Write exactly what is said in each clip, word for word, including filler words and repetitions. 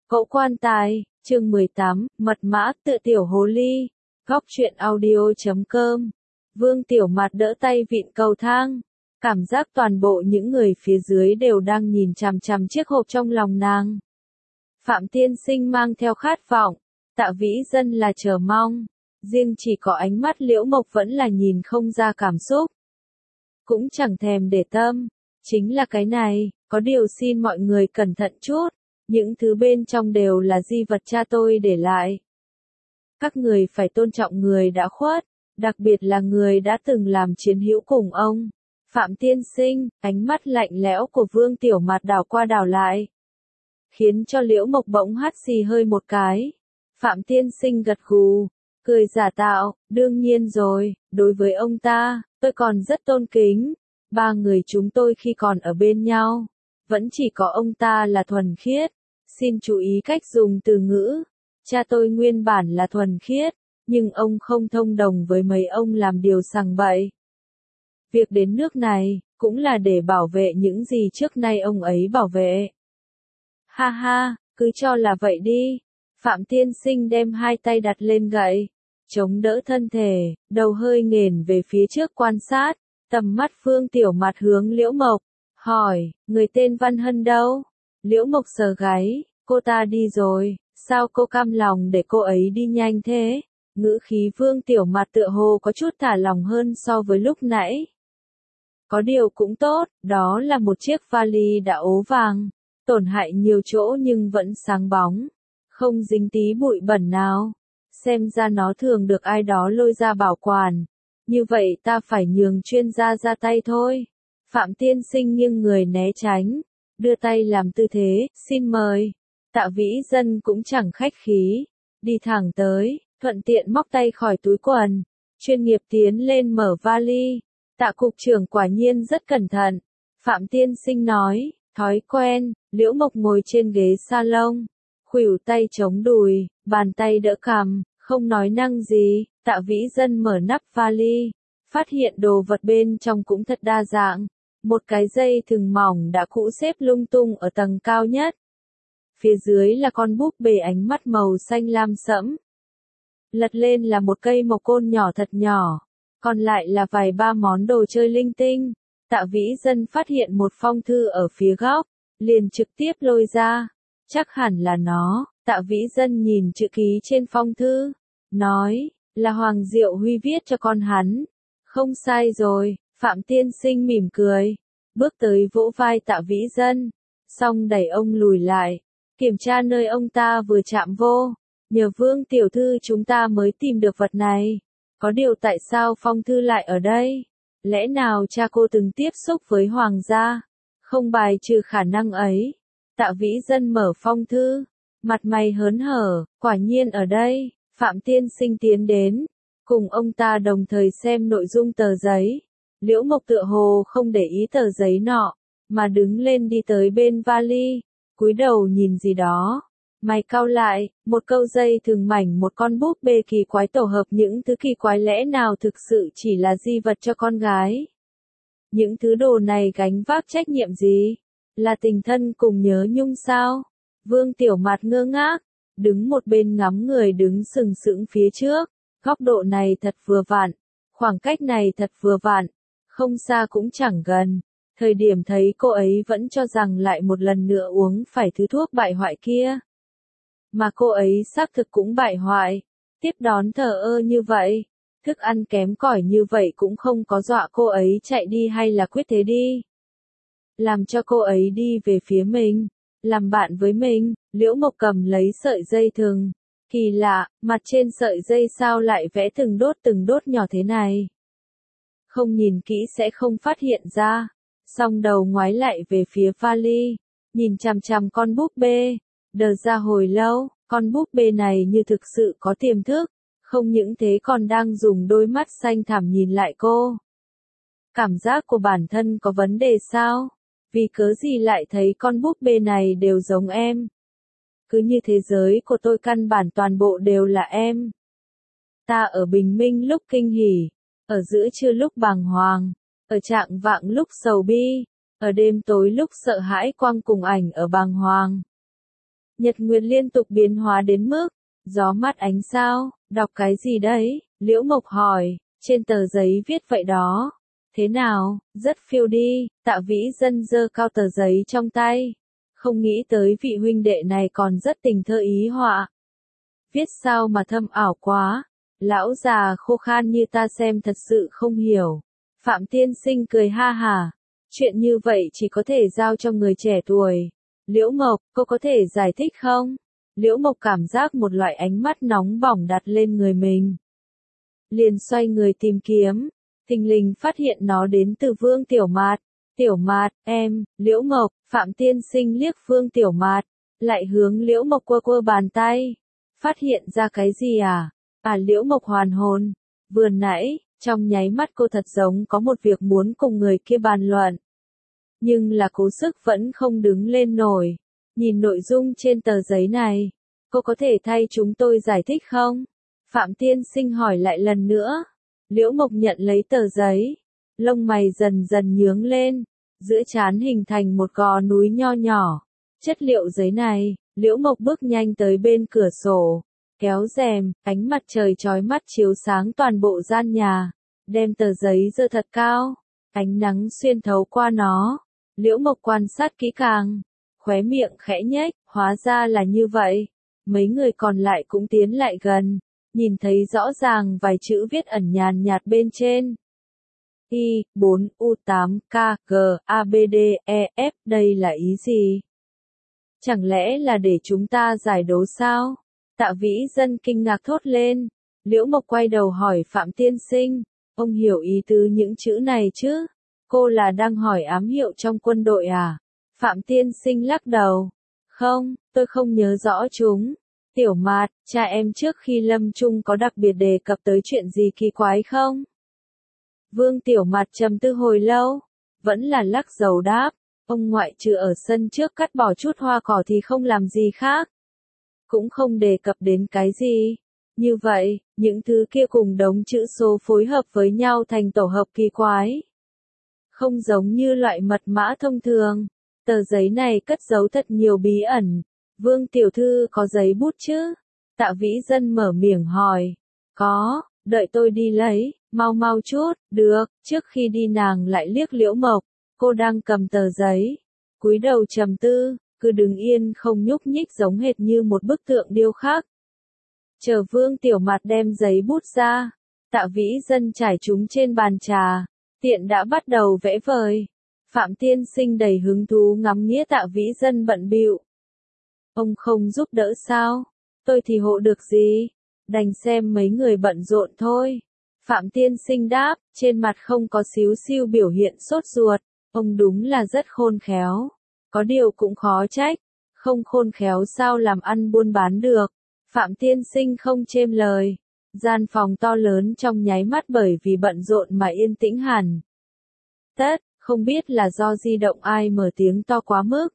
Cậu quan tài, chương mười tám, mật mã tự tiểu hồ ly, góc truyện audio chấm com. Vương Tiểu Mạt đỡ tay vịn cầu thang, cảm giác toàn bộ những người phía dưới đều đang nhìn chằm chằm chiếc hộp trong lòng nàng. Phạm Tiên Sinh mang theo khát vọng, Tạ Vĩ Dân là chờ mong, riêng chỉ có ánh mắt Liễu Mộc vẫn là nhìn không ra cảm xúc. Cũng chẳng thèm để tâm, chính là cái này, có điều xin mọi người cẩn thận chút. Những thứ bên trong đều là di vật cha tôi để lại. Các người phải tôn trọng người đã khuất, đặc biệt là người đã từng làm chiến hữu cùng ông. Phạm Tiên Sinh, ánh mắt lạnh lẽo của Vương Tiểu Mạt đảo qua đảo lại, khiến cho Liễu Mộc bỗng hắt xì hơi một cái. Phạm Tiên Sinh gật gù, cười giả tạo, đương nhiên rồi, đối với ông ta, tôi còn rất tôn kính. Ba người chúng tôi khi còn ở bên nhau, vẫn chỉ có ông ta là thuần khiết. Xin chú ý cách dùng từ ngữ. Cha tôi nguyên bản là thuần khiết, nhưng ông không thông đồng với mấy ông làm điều sằng bậy. Việc đến nước này, cũng là để bảo vệ những gì trước nay ông ấy bảo vệ. Ha ha, cứ cho là vậy đi. Phạm Tiên Sinh đem hai tay đặt lên gậy, chống đỡ thân thể, đầu hơi nghển về phía trước quan sát, tầm mắt Vương Tiểu Mạt hướng Liễu Mộc, hỏi, người tên Văn Hân đâu? Liễu Mộc sờ gáy, cô ta đi rồi, sao cô cam lòng để cô ấy đi nhanh thế? Ngữ khí Vương Tiểu Mạt tựa hồ có chút thả lòng hơn so với lúc nãy. Có điều cũng tốt, đó là một chiếc vali đã ố vàng, tổn hại nhiều chỗ nhưng vẫn sáng bóng, không dính tí bụi bẩn nào. Xem ra nó thường được ai đó lôi ra bảo quản, như vậy ta phải nhường chuyên gia ra tay thôi. Phạm Tiên Sinh nghiêng người né tránh, đưa tay làm tư thế, xin mời. Tạ Vĩ Dân cũng chẳng khách khí, đi thẳng tới, thuận tiện móc tay khỏi túi quần, chuyên nghiệp tiến lên mở vali. Tạ cục trưởng quả nhiên rất cẩn thận. Phạm Tiên Sinh nói, thói quen. Liễu Mộc ngồi trên ghế salon, khuỷu tay chống đùi, bàn tay đỡ cằm, không nói năng gì. Tạ Vĩ Dân mở nắp vali, phát hiện đồ vật bên trong cũng thật đa dạng. Một cái dây thừng mỏng đã cũ xếp lung tung ở tầng cao nhất. Phía dưới là con búp bê ánh mắt màu xanh lam sẫm. Lật lên là một cây mộc côn nhỏ thật nhỏ, còn lại là vài ba món đồ chơi linh tinh. Tạ Vĩ Dân phát hiện một phong thư ở phía góc, liền trực tiếp lôi ra. Chắc hẳn là nó. Tạ Vĩ Dân nhìn chữ ký trên phong thư, nói, là Hoàng Diệu Huy viết cho con hắn. Không sai rồi. Phạm Tiên Sinh mỉm cười, bước tới vỗ vai Tạ Vĩ Dân, xong đẩy ông lùi lại, kiểm tra nơi ông ta vừa chạm vô. Nhờ Vương tiểu thư chúng ta mới tìm được vật này. Có điều tại sao phong thư lại ở đây? Lẽ nào cha cô từng tiếp xúc với Hoàng gia? Không bài trừ khả năng ấy. Tạ Vĩ Dân mở phong thư, mặt mày hớn hở, quả nhiên ở đây. Phạm Tiên Sinh tiến đến, cùng ông ta đồng thời xem nội dung tờ giấy. Liễu Mộc tựa hồ không để ý tờ giấy nọ, mà đứng lên đi tới bên vali, cúi đầu nhìn gì đó. Mày cau lại, một câu dây thừng mảnh, một con búp bê kỳ quái tổ hợp những thứ kỳ quái lẽ nào thực sự chỉ là di vật cho con gái. Những thứ đồ này gánh vác trách nhiệm gì? Là tình thân cùng nhớ nhung sao? Vương Tiểu Mạt ngơ ngác, đứng một bên ngắm người đứng sừng sững phía trước. Góc độ này thật vừa vặn, khoảng cách này thật vừa vặn. Không xa cũng chẳng gần. Thời điểm thấy cô ấy vẫn cho rằng lại một lần nữa uống phải thứ thuốc bại hoại kia. Mà cô ấy xác thực cũng bại hoại. Tiếp đón thờ ơ như vậy. Thức ăn kém cỏi như vậy cũng không có dọa cô ấy chạy đi hay là quyết thế đi. Làm cho cô ấy đi về phía mình. Làm bạn với mình. Liễu Mộc cầm lấy sợi dây thừng. Kỳ lạ, mặt trên sợi dây sao lại vẽ từng đốt từng đốt nhỏ thế này. Không nhìn kỹ sẽ không phát hiện ra. Song đầu ngoái lại về phía vali, nhìn chằm chằm con búp bê, đờ ra hồi lâu. Con búp bê này như thực sự có tiềm thức, không những thế còn đang dùng đôi mắt xanh thẳm nhìn lại cô. Cảm giác của bản thân có vấn đề sao? Vì cớ gì lại thấy con búp bê này đều giống em? Cứ như thế giới của tôi căn bản toàn bộ đều là em. Ta ở bình minh lúc kinh hỉ, ở giữa trưa lúc bàng hoàng, ở trạng vạng lúc sầu bi, ở đêm tối lúc sợ hãi quăng cùng ảnh ở bàng hoàng. Nhật nguyệt liên tục biến hóa đến mức, gió mát ánh sao, đọc cái gì đấy? Liễu Mộc hỏi, trên tờ giấy viết vậy đó. Thế nào, rất phiêu đi, Tạ Vĩ Dân giơ cao tờ giấy trong tay. Không nghĩ tới vị huynh đệ này còn rất tình thơ ý họa. Viết sao mà thâm ảo quá, lão già khô khan như ta xem thật sự không hiểu. Phạm Tiên Sinh cười ha hả, chuyện như vậy chỉ có thể giao cho người trẻ tuổi. Liễu Mộc, cô có thể giải thích không? Liễu Mộc cảm giác một loại ánh mắt nóng bỏng đặt lên người mình. Liền xoay người tìm kiếm, thình lình phát hiện nó đến từ Vương Tiểu Mạt. Tiểu Mạt, em, Liễu Mộc, Phạm Tiên Sinh liếc Vương Tiểu Mạt, lại hướng Liễu Mộc quơ quơ bàn tay. Phát hiện ra cái gì à? À Liễu Mộc hoàn hồn. Vừa nãy, trong nháy mắt cô thật giống có một việc muốn cùng người kia bàn luận. Nhưng là cố sức vẫn không đứng lên nổi. Nhìn nội dung trên tờ giấy này, cô có thể thay chúng tôi giải thích không? Phạm Tiên Sinh hỏi lại lần nữa. Liễu Mộc nhận lấy tờ giấy. Lông mày dần dần nhướng lên. Giữa trán hình thành một gò núi nho nhỏ. Chất liệu giấy này, Liễu Mộc bước nhanh tới bên cửa sổ. Kéo rèm, ánh mặt trời chói mắt chiếu sáng toàn bộ gian nhà. Đem tờ giấy giơ thật cao. Ánh nắng xuyên thấu qua nó. Liễu Mộc quan sát kỹ càng. Khóe miệng khẽ nhếch, hóa ra là như vậy. Mấy người còn lại cũng tiến lại gần. Nhìn thấy rõ ràng vài chữ viết ẩn nhàn nhạt bên trên. I, bốn, U tám, K, G, A B D, E, F, đây là ý gì? Chẳng lẽ là để chúng ta giải đố sao? Tạ Vĩ Dân kinh ngạc thốt lên. Liễu Mộc quay đầu hỏi Phạm Tiên Sinh, ông hiểu ý tứ những chữ này chứ? Cô là đang hỏi ám hiệu trong quân đội à? Phạm Tiên Sinh lắc đầu. Không, tôi không nhớ rõ chúng. Tiểu Mạt, cha em trước khi lâm chung có đặc biệt đề cập tới chuyện gì kỳ quái không? Vương Tiểu Mạt trầm tư hồi lâu, vẫn là lắc đầu đáp, ông ngoại trừ ở sân trước cắt bỏ chút hoa cỏ thì không làm gì khác. Cũng không đề cập đến cái gì. Như vậy, những thứ kia cùng đống chữ số phối hợp với nhau thành tổ hợp kỳ quái. Không giống như loại mật mã thông thường. Tờ giấy này cất giấu thật nhiều bí ẩn. Vương tiểu thư có giấy bút chứ? Tạ Vĩ Dân mở miệng hỏi. Có, đợi tôi đi lấy, mau mau chút, được. Trước khi đi nàng lại liếc Liễu Mộc, cô đang cầm tờ giấy, cúi đầu trầm tư, cứ đứng yên không nhúc nhích giống hệt như một bức tượng điêu khắc. Chờ Vương Tiểu Mạt đem giấy bút ra, Tạ Vĩ Dân trải chúng trên bàn trà, tiện đã bắt đầu vẽ vời. Phạm Tiên Sinh đầy hứng thú ngắm nghía Tạ Vĩ Dân bận bịu. Ông không giúp đỡ sao? Tôi thì hộ được gì? Đành xem mấy người bận rộn thôi. Phạm Tiên Sinh đáp, trên mặt không có xíu xiu biểu hiện sốt ruột. Ông đúng là rất khôn khéo. Có điều cũng khó trách. Không khôn khéo sao làm ăn buôn bán được. Phạm Tiên Sinh không chêm lời. Gian phòng to lớn trong nháy mắt bởi vì bận rộn mà yên tĩnh hẳn. Tất, không biết là do di động ai mở tiếng to quá mức.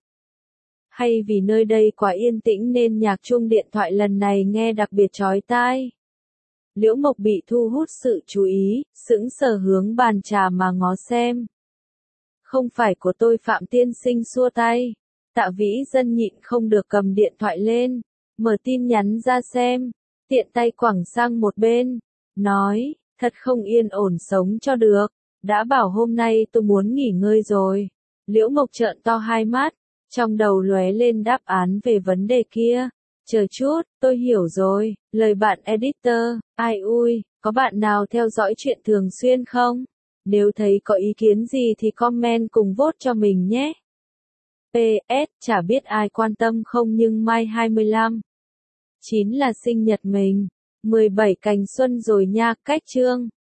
Hay vì nơi đây quá yên tĩnh nên nhạc chuông điện thoại lần này nghe đặc biệt chói tai. Liễu Mộc bị thu hút sự chú ý, sững sờ hướng bàn trà mà ngó xem. Không phải của tôi. Phạm Tiên Sinh xua tay. Tạ Vĩ Dân nhịn không được cầm điện thoại lên, mở tin nhắn ra xem, tiện tay quẳng sang một bên, nói, thật không yên ổn sống cho được, đã bảo hôm nay tôi muốn nghỉ ngơi rồi. Liễu Mộc trợn to hai mắt, trong đầu lóe lên đáp án về vấn đề kia. Chờ chút, tôi hiểu rồi, lời bạn editor, ai ui, có bạn nào theo dõi chuyện thường xuyên không? Nếu thấy có ý kiến gì thì comment cùng vote cho mình nhé. pê ét, chả biết ai quan tâm không nhưng mai hai mươi lăm chín là sinh nhật mình. mười bảy cành xuân rồi nha, cách chương.